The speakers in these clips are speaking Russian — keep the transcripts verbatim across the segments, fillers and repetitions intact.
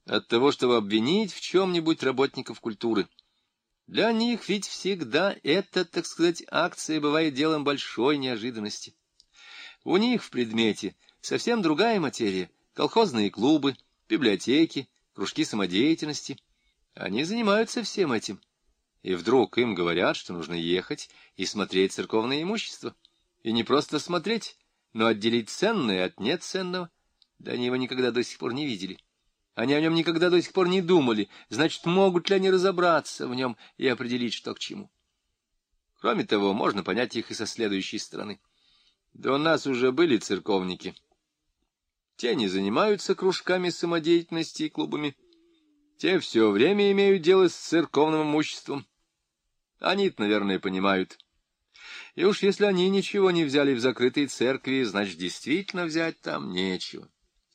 от того, чтобы обвинить в чем-нибудь работников культуры. Для них ведь всегда эта, так сказать, акция бывает делом большой неожиданности. У них в предмете совсем другая материя — колхозные клубы, библиотеки, кружки самодеятельности. Они занимаются всем этим. И вдруг им говорят, что нужно ехать и смотреть церковное имущество. И не просто смотреть, но отделить ценное от неценного. Да они его никогда до сих пор не видели. Они о нем никогда до сих пор не думали, значит, могут ли они разобраться в нем и определить, что к чему. Кроме того, можно понять их и со следующей стороны. Да у нас уже были церковники. Те не занимаются кружками самодеятельности и клубами. Те все время имеют дело с церковным имуществом. Они-то, наверное, понимают. И уж если они ничего не взяли в закрытой церкви, значит, действительно взять там нечего.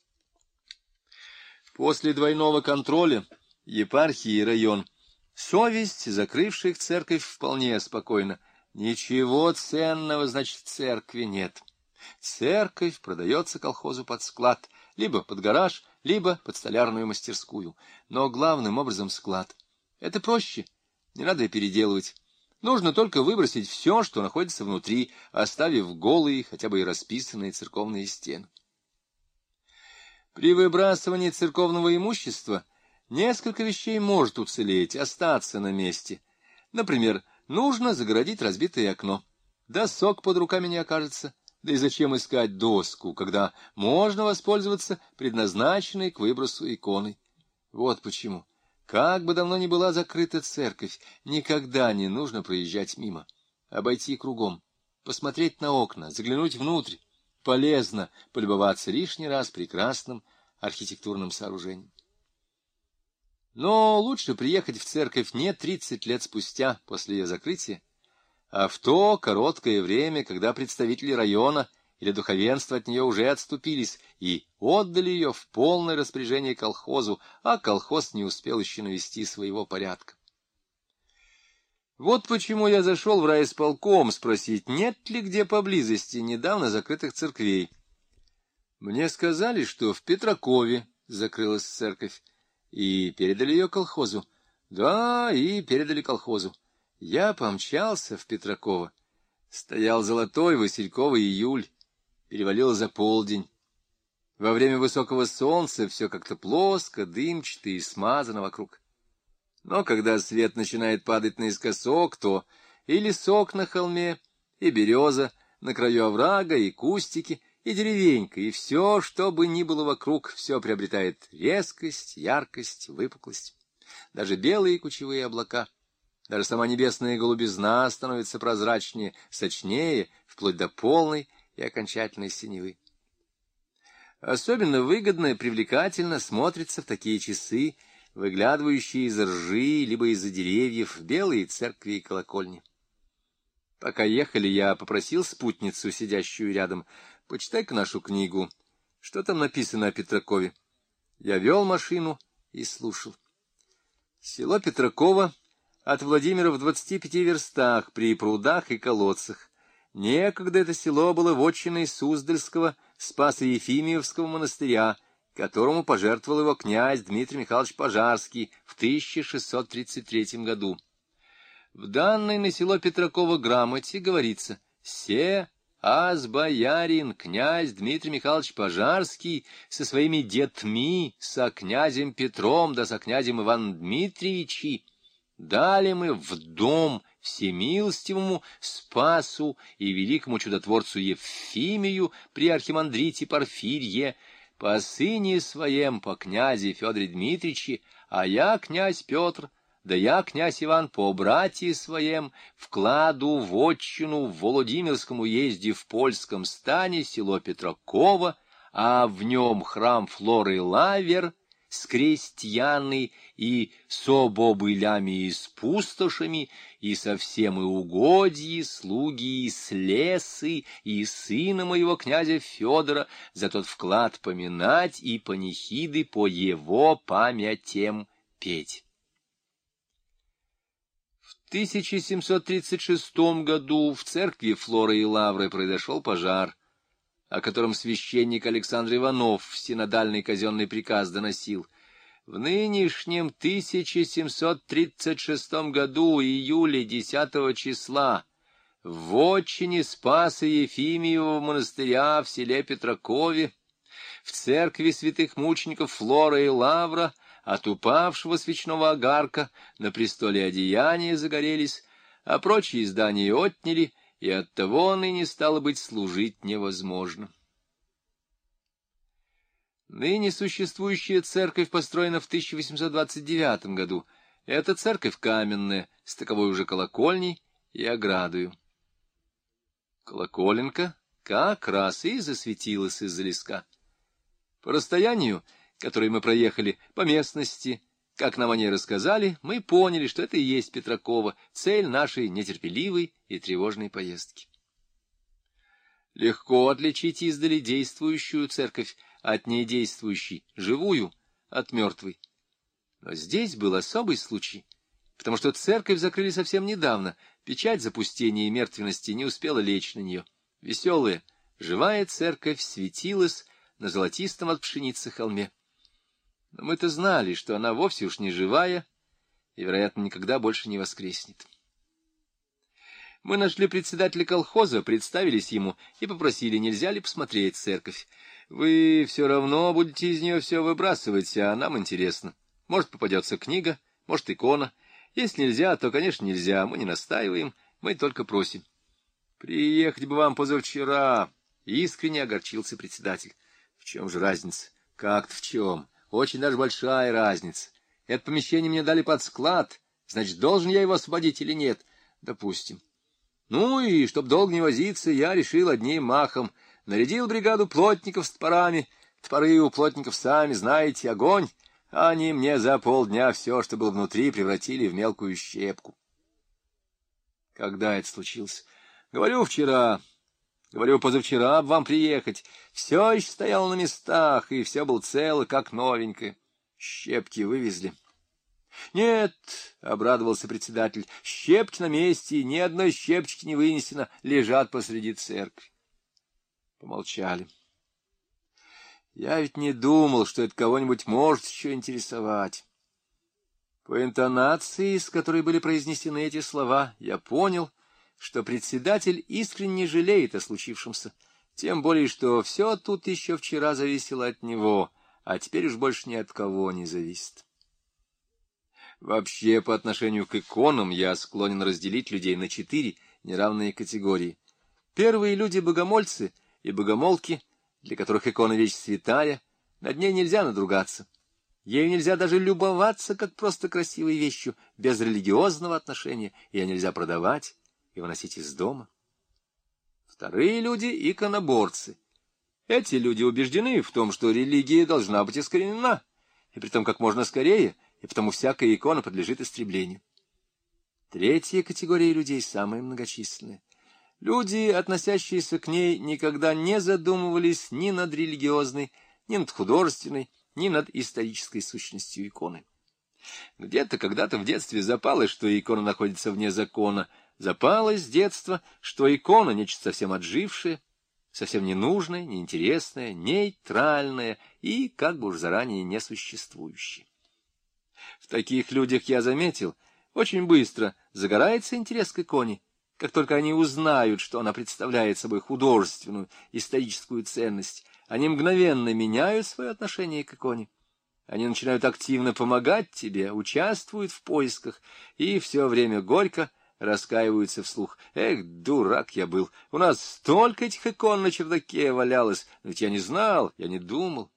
После двойного контроля, епархии и район, совесть закрывших церковь вполне спокойна. Ничего ценного, значит, в церкви нет. Церковь продается колхозу под склад, либо под гараж, либо под столярную мастерскую. Но главным образом склад. Это проще, не надо и переделывать. Нужно только выбросить все, что находится внутри, оставив голые, хотя бы и расписанные церковные стены. При выбрасывании церковного имущества несколько вещей может уцелеть, остаться на месте. Например, нужно загородить разбитое окно. Досок под руками не окажется. Да и зачем искать доску, когда можно воспользоваться предназначенной к выбросу иконой? Вот почему. Как бы давно ни была закрыта церковь, никогда не нужно проезжать мимо. Обойти кругом, посмотреть на окна, заглянуть внутрь. Полезно полюбоваться лишний раз прекрасным архитектурным сооружением. Но лучше приехать в церковь не тридцать лет спустя после ее закрытия, а в то короткое время, когда представители района или духовенства от нее уже отступились и отдали ее в полное распоряжение колхозу, а колхоз не успел еще навести своего порядка. Вот почему я зашел в райисполком спросить, нет ли где поблизости недавно закрытых церквей. Мне сказали, что в Петракове закрылась церковь, и передали ее колхозу. Да, и передали колхозу. Я помчался в Петраково. Стоял золотой васильковый июль, перевалил за полдень. Во время высокого солнца все как-то плоско, дымчато и смазано вокруг. Но когда свет начинает падать наискосок, то и лесок на холме, и береза на краю оврага, и кустики, и деревенька, и все, что бы ни было вокруг, все приобретает резкость, яркость, выпуклость. Даже белые кучевые облака, даже сама небесная голубизна становится прозрачнее, сочнее, вплоть до полной и окончательной синевы. Особенно выгодно и привлекательно смотрится в такие часы, выглядывающие из ржи, либо из-за деревьев, белые церкви и колокольни. Пока ехали, я попросил спутницу, сидящую рядом, почитай-ка нашу книгу. Что там написано о Петракове? Я вел машину и слушал. Село Петраково от Владимира в двадцати пяти верстах при прудах и колодцах. Некогда это село было вотчиной Суздальского Спасо-Ефимиевского монастыря, которому пожертвовал его князь Дмитрий Михайлович Пожарский в тысяча шестьсот тридцать третьем году. В данной на село Петраково грамоте говорится: «Се аз боярин князь Дмитрий Михайлович Пожарский со своими детьми, со князем Петром да со князем Иваном Дмитриевичем дали мы в дом всемилостивому Спасу и великому чудотворцу Ефимию при архимандрите Порфирье, по сыне своем, по князе Федоре Дмитриче, а я, князь Петр, да я, князь Иван, по братье своем, вкладу в отчину в Володимирском уезде в польском стане село Петраково, а в нем храм Флоры Лавер с крестьяны и собобылями и с пустошами, и со всем и угодьи, слуги и слесы, и сына моего князя Федора за тот вклад поминать и панихиды по его памятям петь». В тысяча семьсот тридцать шестом году в церкви Флоры и Лавры произошел пожар, о котором священник Александр Иванов в синодальный казенный приказ доносил. В нынешнем тысяча семьсот тридцать шестом году, июля десятого числа, в вотчине Спаса Ефимиевого монастыря в селе Петракове, в церкви святых мучеников Флора и Лавра, от упавшего свечного огарка на престоле одеяния загорелись, а прочие здания отняли, и оттого ныне стало быть служить невозможно. Ныне существующая церковь построена в тысяча восемьсот двадцать девятом году. Это церковь каменная, с таковой уже колокольней и оградою. Колоколенка как раз и засветилась из-за леска. По расстоянию, которое мы проехали, по местности, как нам они рассказали, мы поняли, что это и есть Петракова, цель нашей нетерпеливой и тревожной поездки. Легко отличить издали действующую церковь от недействующей, живую от мертвой. Но здесь был особый случай, потому что церковь закрыли совсем недавно, печать запустения и мертвенности не успела лечь на нее. Веселая, живая церковь светилась на золотистом от пшеницы холме. Но мы-то знали, что она вовсе уж не живая и, вероятно, никогда больше не воскреснет. Мы нашли председателя колхоза, представились ему и попросили, нельзя ли посмотреть церковь. Вы все равно будете из нее все выбрасывать, а нам интересно. Может, попадется книга, может, икона. Если нельзя, то, конечно, нельзя. Мы не настаиваем, мы только просим. Приехать бы вам позавчера. Искренне огорчился председатель. В чем же разница? Как-то в чем? Очень даже большая разница. Это помещение мне дали под склад. Значит, должен я его освободить или нет? Допустим. Ну и, чтоб долго не возиться, я решил одним махом. Нарядил бригаду плотников с топорами. Топоры у плотников, сами знаете, огонь. Они мне за полдня все, что было внутри, превратили в мелкую щепку. Когда это случилось? Говорю, вчера. Говорю, позавчера б вам приехать. Все еще стояло на местах, и все было цело, как новенькое. Щепки вывезли. — Нет, — обрадовался председатель, — щепки на месте, ни одной щепочки не вынесено, лежат посреди церкви. Помолчали. Я ведь не думал, что это кого-нибудь может еще интересовать. По интонации, с которой были произнесены эти слова, я понял, что председатель искренне жалеет о случившемся, тем более, что все тут еще вчера зависело от него, а теперь уж больше ни от кого не зависит. Вообще, по отношению к иконам я склонен разделить людей на четыре неравные категории. Первые люди — богомольцы и богомолки, для которых икона — вещь святая, над ней нельзя надругаться. Ею нельзя даже любоваться, как просто красивой вещью, без религиозного отношения, ее нельзя продавать и выносить из дома. Вторые люди — иконоборцы. Эти люди убеждены в том, что религия должна быть искоренена, и притом как можно скорее, и потому всякая икона подлежит истреблению. Третья категория людей самая многочисленная. Люди, относящиеся к ней, никогда не задумывались ни над религиозной, ни над художественной, ни над исторической сущностью иконы. Где-то когда-то в детстве запалось, что икона находится вне закона, запалось с детства, что икона — нечто совсем отжившее, совсем ненужное, неинтересное, нейтральное и как бы уж заранее несуществующее. В таких людях я заметил, очень быстро загорается интерес к иконе, как только они узнают, что она представляет собой художественную, историческую ценность. Они мгновенно меняют свое отношение к иконе. Они начинают активно помогать тебе, участвуют в поисках и все время горько раскаиваются вслух. Эх, дурак я был, у нас столько этих икон на чердаке валялось, но ведь я не знал, я не думал.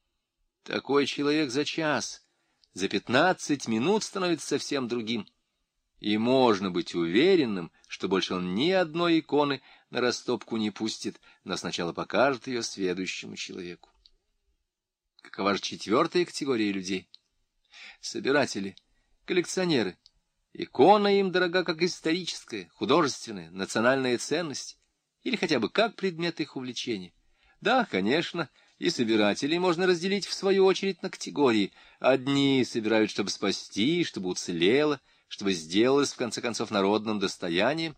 Такой человек за час, за пятнадцать минут становится совсем другим. И можно быть уверенным, что больше он ни одной иконы на растопку не пустит, но сначала покажет ее следующему человеку. Какова же четвертая категория людей? Собиратели, коллекционеры. Икона им дорога как историческая, художественная, национальная ценность, или хотя бы как предмет их увлечения. Да, конечно, и собирателей можно разделить в свою очередь на категории. Одни собирают, чтобы спасти, чтобы уцелело, чтобы сделалось, в конце концов, народным достоянием.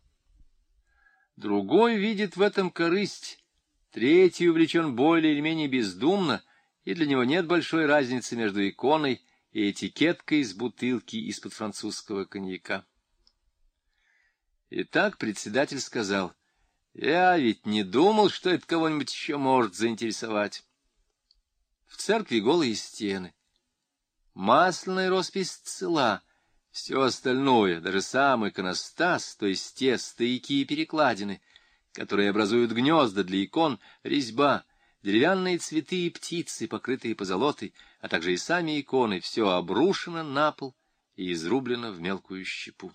Другой видит в этом корысть, третий увлечен более или менее бездумно, и для него нет большой разницы между иконой и этикеткой с бутылки из-под французского коньяка. Итак, председатель сказал: «Я ведь не думал, что это кого-нибудь еще может заинтересовать». В церкви голые стены, масляная роспись цела, все остальное, даже сам иконостас, то есть те стояки и перекладины, которые образуют гнезда для икон, резьба, деревянные цветы и птицы, покрытые позолотой, а также и сами иконы, все обрушено на пол и изрублено в мелкую щепу.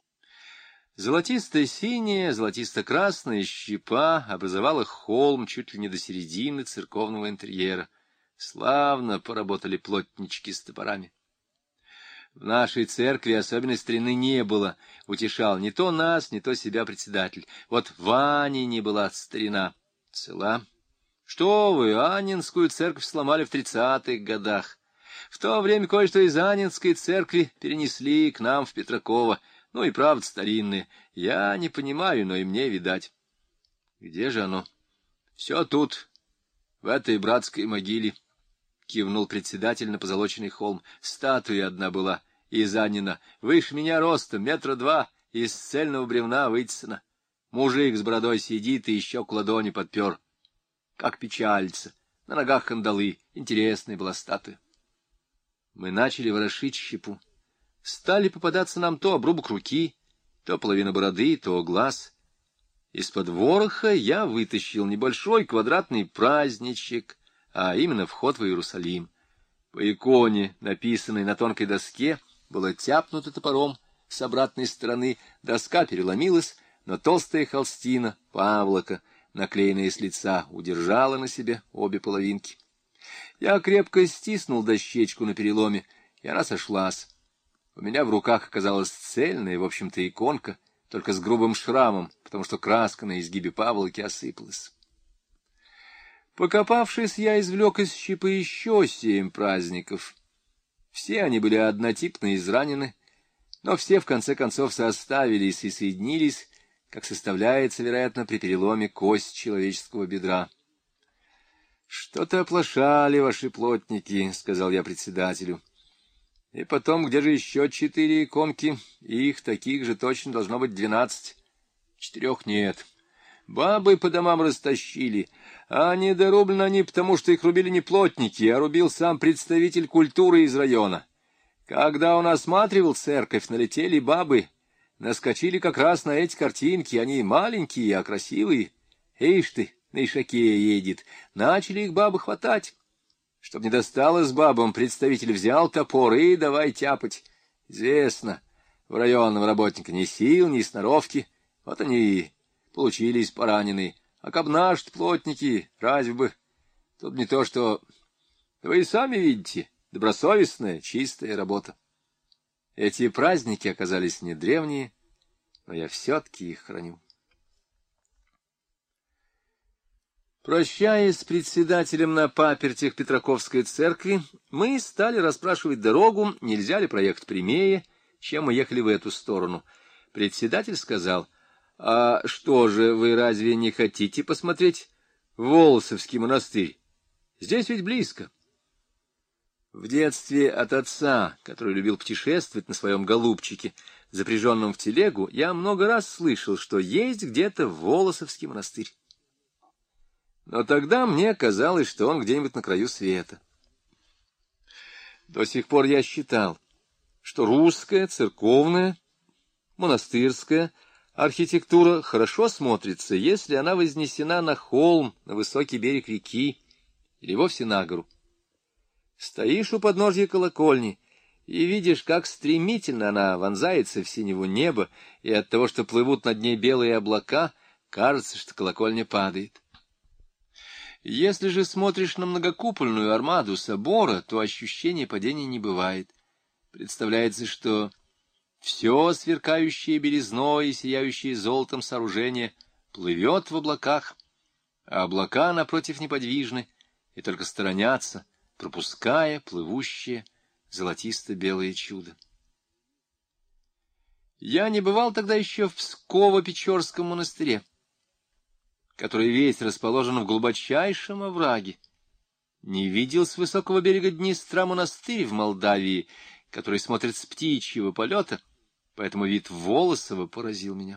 Золотисто-синяя, золотисто-красная щепа образовала холм чуть ли не до середины церковного интерьера. Славно поработали плотнички с топорами. В нашей церкви особенной старины не было, утешал не то нас, не то себя председатель. Вот в Анине была старина. Цела. Что вы, Анинскую церковь сломали в тридцатых годах. В то время кое-что из Анинской церкви перенесли к нам в Петраково. Ну и правда старинные. Я не понимаю, но и мне видать. Где же оно? Все тут, в этой братской могиле. Кивнул председатель на позолоченный холм. Статуя одна была из Анина, выше меня ростом, метра два, из цельного бревна вытесана. Мужик с бородой сидит и еще к ладони подпер. Как печалится, на ногах кандалы. Интересная была статуя. Мы начали ворошить щепу. Стали попадаться нам то обрубок руки, то половина бороды, то глаз. Из-под вороха я вытащил небольшой квадратный праздничек, а именно вход в Иерусалим. По иконе, написанной на тонкой доске, было тяпнуто топором с обратной стороны, доска переломилась, но толстая холстина, павлока, наклеенная с лица, удержала на себе обе половинки. Я крепко стиснул дощечку на переломе, и она сошлась. У меня в руках оказалась цельная, в общем-то, иконка, только с грубым шрамом, потому что краска на изгибе павлоки осыпалась. Покопавшись, я извлек из щепы еще семь праздников. Все они были однотипно изранены, но все в конце концов составились и соединились, как составляется, вероятно, при переломе кость человеческого бедра. — Что-то оплошали ваши плотники, — сказал я председателю. — И потом, где же еще четыре иконки? Их таких же точно должно быть двенадцать. Четырех нет. Бабы по домам растащили, а недорублены они потому, что их рубили не плотники, а рубил сам представитель культуры из района. Когда он осматривал церковь, налетели бабы, наскочили как раз на эти картинки, они маленькие, а красивые. Ишь ты, на ишаке едет. Начали их бабы хватать. Чтоб не досталось бабам, представитель взял топор и давай тяпать. Известно, у районного работника ни сил, ни сноровки, вот они и получились пораненные. А каб наши плотники, разве бы... Тут не то, что... Вы и сами видите, добросовестная, чистая работа. Эти праздники оказались не древние, но я все-таки их храню. Прощаясь с председателем на папертях Петраковской церкви, мы стали расспрашивать дорогу, нельзя ли проехать прямее, чем мы ехали в эту сторону. Председатель сказал: «А что же, вы разве не хотите посмотреть Волосовский монастырь? Здесь ведь близко». В детстве от отца, который любил путешествовать на своем голубчике, запряженном в телегу, я много раз слышал, что есть где-то Волосовский монастырь. Но тогда мне казалось, что он где-нибудь на краю света. До сих пор я считал, что русская, церковная, монастырская архитектура хорошо смотрится, если она вознесена на холм, на высокий берег реки или вовсе на гору. Стоишь у подножья колокольни и видишь, как стремительно она вонзается в синеву неба, и от того, что плывут над ней белые облака, кажется, что колокольня падает. Если же смотришь на многокупольную армаду собора, то ощущения падения не бывает. Представляется, что все сверкающее белизной и сияющее золотом сооружение плывет в облаках, а облака напротив неподвижны и только сторонятся, пропуская плывущее золотисто-белое чудо. Я не бывал тогда еще в Псково-Печорском монастыре, который весь расположен в глубочайшем овраге. Не видел с высокого берега Днестра монастырь в Молдавии, который смотрит с птичьего полета, поэтому вид Волосова поразил меня.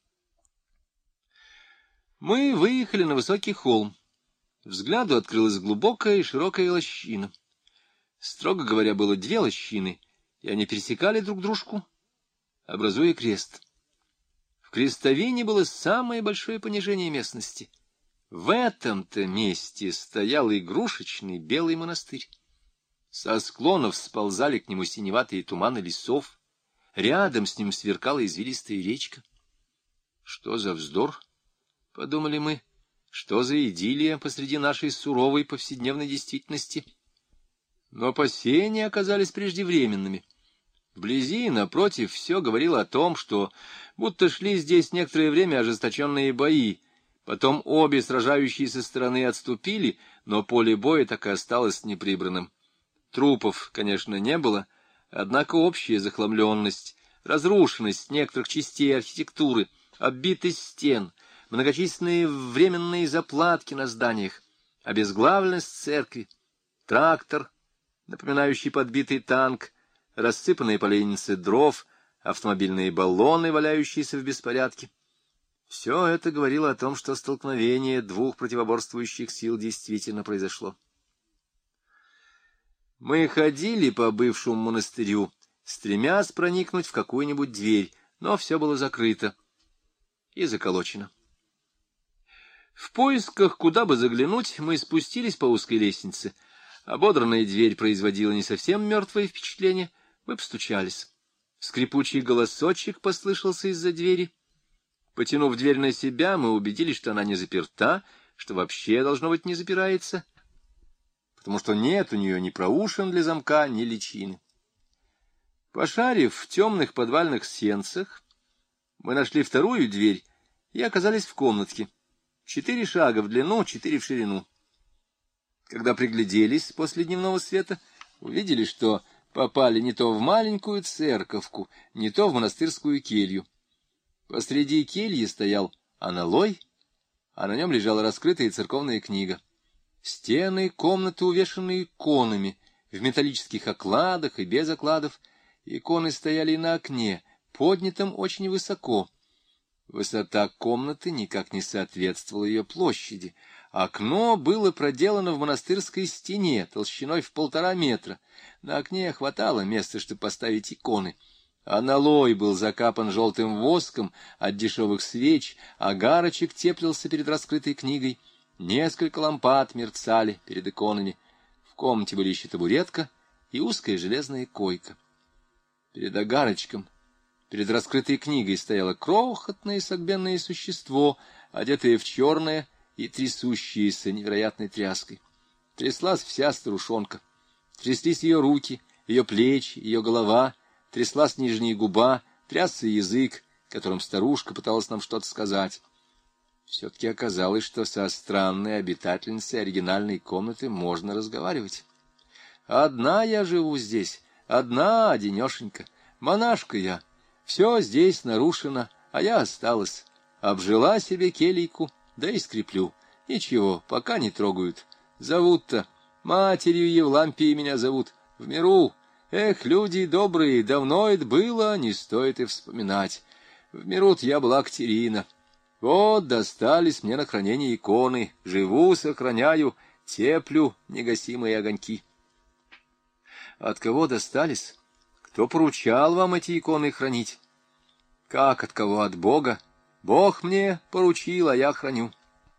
Мы выехали на высокий холм. Взгляду открылась глубокая и широкая лощина. Строго говоря, было две лощины, и они пересекали друг дружку, образуя крест. В крестовине было самое большое понижение местности. В этом-то месте стоял игрушечный белый монастырь. Со склонов сползали к нему синеватые туманы лесов, рядом с ним сверкала извилистая речка. Что за вздор, — подумали мы, — что за идиллия посреди нашей суровой повседневной действительности? Но опасения оказались преждевременными. Вблизи, напротив, все говорило о том, что будто шли здесь некоторое время ожесточенные бои. Потом обе сражающиеся стороны отступили, но поле боя так и осталось неприбранным. Трупов, конечно, не было, однако общая захламленность, разрушенность некоторых частей архитектуры, оббитость стен, многочисленные временные заплатки на зданиях, обезглавленность церкви, трактор, напоминающий подбитый танк, рассыпанные поленницы дров, автомобильные баллоны, валяющиеся в беспорядке. Все это говорило о том, что столкновение двух противоборствующих сил действительно произошло. Мы ходили по бывшему монастырю, стремясь проникнуть в какую-нибудь дверь, но все было закрыто и заколочено. В поисках, куда бы заглянуть, мы спустились по узкой лестнице. Ободранная дверь производила не совсем мертвое впечатление. Мы постучались. Скрипучий голосочек послышался из-за двери. Потянув дверь на себя, мы убедились, что она не заперта, что вообще, должно быть, не запирается, потому что нет у нее ни проушин для замка, ни личины. Пошарив в темных подвальных сенцах, мы нашли вторую дверь и оказались в комнатке. Четыре шага в длину, четыре в ширину. Когда пригляделись после дневного света, увидели, что попали не то в маленькую церковку, не то в монастырскую келью. Посреди кельи стоял аналой, а на нем лежала раскрытая церковная книга. Стены комнаты увешаны иконами, в металлических окладах и без окладов. Иконы стояли на окне, поднятом очень высоко. Высота комнаты никак не соответствовала ее площади. Окно было проделано в монастырской стене, толщиной в полтора метра. На окне хватало места, чтобы поставить иконы. Аналой был закапан желтым воском от дешевых свеч, агарочек теплился перед раскрытой книгой, несколько лампад мерцали перед иконами. В комнате были еще табуретка и узкая железная койка. Перед агарочком, перед раскрытой книгой стояло крохотное согбенное существо, одетое в черное и трясущееся невероятной тряской. Тряслась вся старушонка. Тряслись ее руки, ее плечи, ее голова, тряслась нижняя губа, трясся язык, которым старушка пыталась нам что-то сказать. Все-таки оказалось, что со странной обитательницей оригинальной комнаты можно разговаривать. Одна я живу здесь, одна, одинешенька, монашка я. Все здесь нарушено, а я осталась. Обжила себе келейку, да и скреплю. Ничего, пока не трогают. Зовут-то, матерью Евлампией меня зовут, в миру. Эх, люди добрые, давно это было, не стоит и вспоминать. В миру-то я была Катерина. Вот достались мне на хранение иконы. Живу, сохраняю, теплю негасимые огоньки. От кого достались? Кто поручал вам эти иконы хранить? Как от кого? От Бога. Бог мне поручил, а я храню.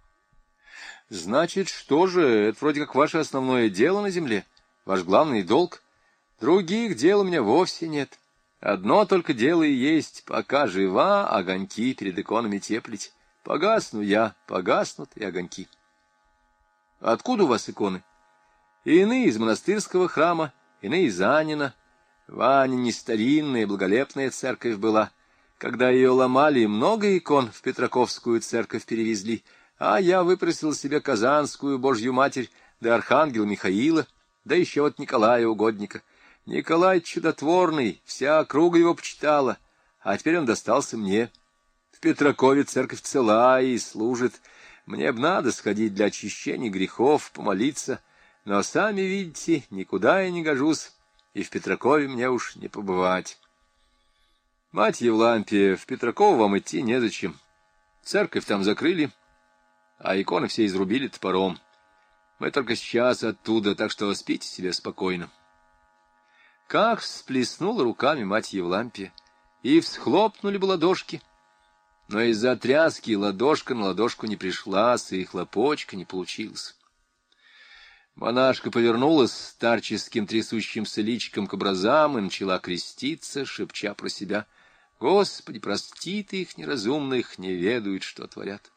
Значит, что же, это вроде как ваше основное дело на земле, ваш главный долг? Других дел у меня вовсе нет. Одно только дело и есть, пока жива, огоньки перед иконами теплить. Погасну я, погаснут и огоньки. Откуда у вас иконы? Иные из монастырского храма, иные из Анина. В Анине старинная благолепная церковь была. Когда ее ломали, много икон в Петраковскую церковь перевезли, а я выпросил себе Казанскую Божью Матерь, да Архангела Михаила, да еще вот Николая Угодника. Николай чудотворный, вся округа его почитала, а теперь он достался мне. В Петракове церковь цела и служит. Мне б надо сходить для очищения грехов, помолиться. Но, сами видите, никуда я не гожусь, и в Петракове мне уж не побывать. Мать Евлампия, в Петраково вам идти незачем. Церковь там закрыли, а иконы все изрубили топором. Мы только сейчас оттуда, так что спите себе спокойно. Как всплеснула руками мать Евлампия, и всхлопнули бы ладошки, но из-за тряски ладошка на ладошку не пришлась, и хлопочка не получилось. Монашка повернулась старческим трясущимся личиком к образам и начала креститься, шепча про себя: «Господи, прости ты их неразумных, не ведают, что творят».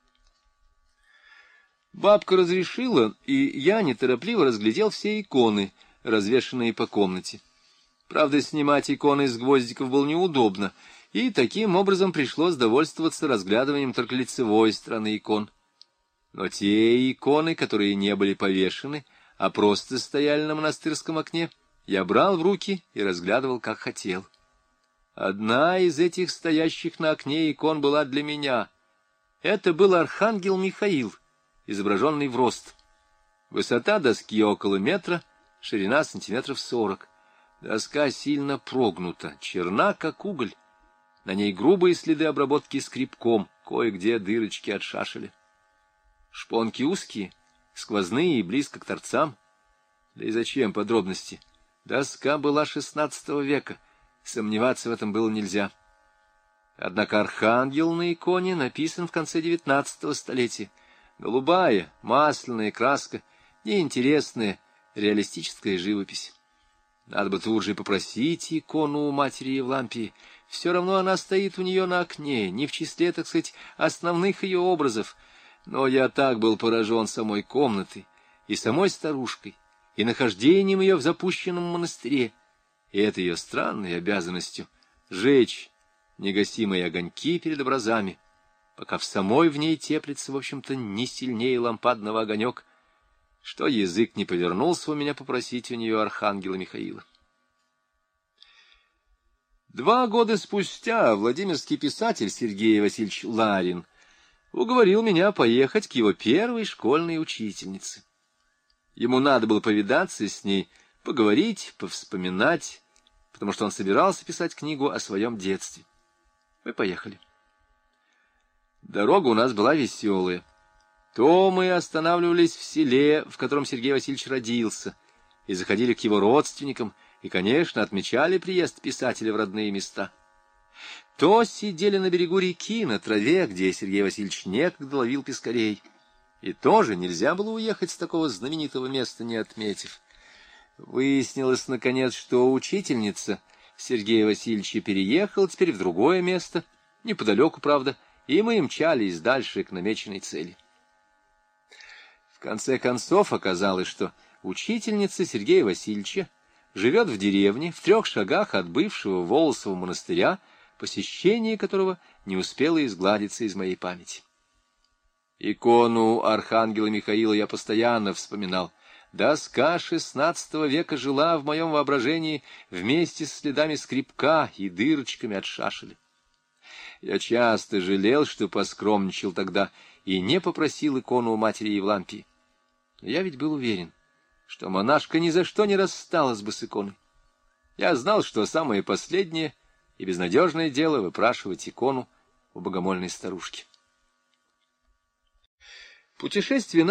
Бабка разрешила, и я неторопливо разглядел все иконы, развешанные по комнате. Правда, снимать иконы с гвоздиков было неудобно, и таким образом пришлось довольствоваться разглядыванием только лицевой стороны икон. Но те иконы, которые не были повешены, а просто стояли на монастырском окне, я брал в руки и разглядывал, как хотел. Одна из этих стоящих на окне икон была для меня. Это был архангел Михаил, изображенный в рост. Высота доски около метра, ширина сантиметров сорок. Доска сильно прогнута, черна, как уголь. На ней грубые следы обработки скребком, кое-где дырочки от шашеля. Шпонки узкие, сквозные и близко к торцам. Да и зачем подробности? Доска была шестнадцатого века, сомневаться в этом было нельзя. Однако архангел на иконе написан в конце девятнадцатого столетия. Голубая, масляная краска, неинтересная, реалистическая живопись. Надо бы тут же попросить икону у матери Евлампии. Все равно она стоит у нее на окне, не в числе, так сказать, основных ее образов. Но я так был поражен самой комнатой и самой старушкой, и нахождением ее в запущенном монастыре, и этой ее странной обязанностью жечь негасимые огоньки перед образами, пока в самой в ней теплится, в общем-то, не сильнее лампадного огонек, что язык не повернулся у меня попросить у нее архангела Михаила. Два года спустя владимирский писатель Сергей Васильевич Ларин уговорил меня поехать к его первой школьной учительнице. Ему надо было повидаться с ней, поговорить, повспоминать, потому что он собирался писать книгу о своем детстве. Мы поехали. Дорога у нас была веселая. То мы останавливались в селе, в котором Сергей Васильевич родился, и заходили к его родственникам, и, конечно, отмечали приезд писателя в родные места. То сидели на берегу реки, на траве, где Сергей Васильевич некогда ловил пескарей. И тоже нельзя было уехать с такого знаменитого места, не отметив. Выяснилось, наконец, что учительница Сергея Васильевича переехала теперь в другое место, неподалеку, правда, и мы мчались дальше к намеченной цели. В конце концов оказалось, что учительница Сергея Васильевича живет в деревне в трех шагах от бывшего Волосова монастыря, посещение которого не успело изгладиться из моей памяти. Икону архангела Михаила я постоянно вспоминал. Доска шестнадцатого века жила в моем воображении вместе с следами скребка и дырочками от шашеля. Я часто жалел, что поскромничал тогда и не попросил икону у матери Евлампии. Но я ведь был уверен, что монашка ни за что не рассталась бы с иконой. Я знал, что самое последнее и безнадежное дело — выпрашивать икону у богомольной старушки. Путешествие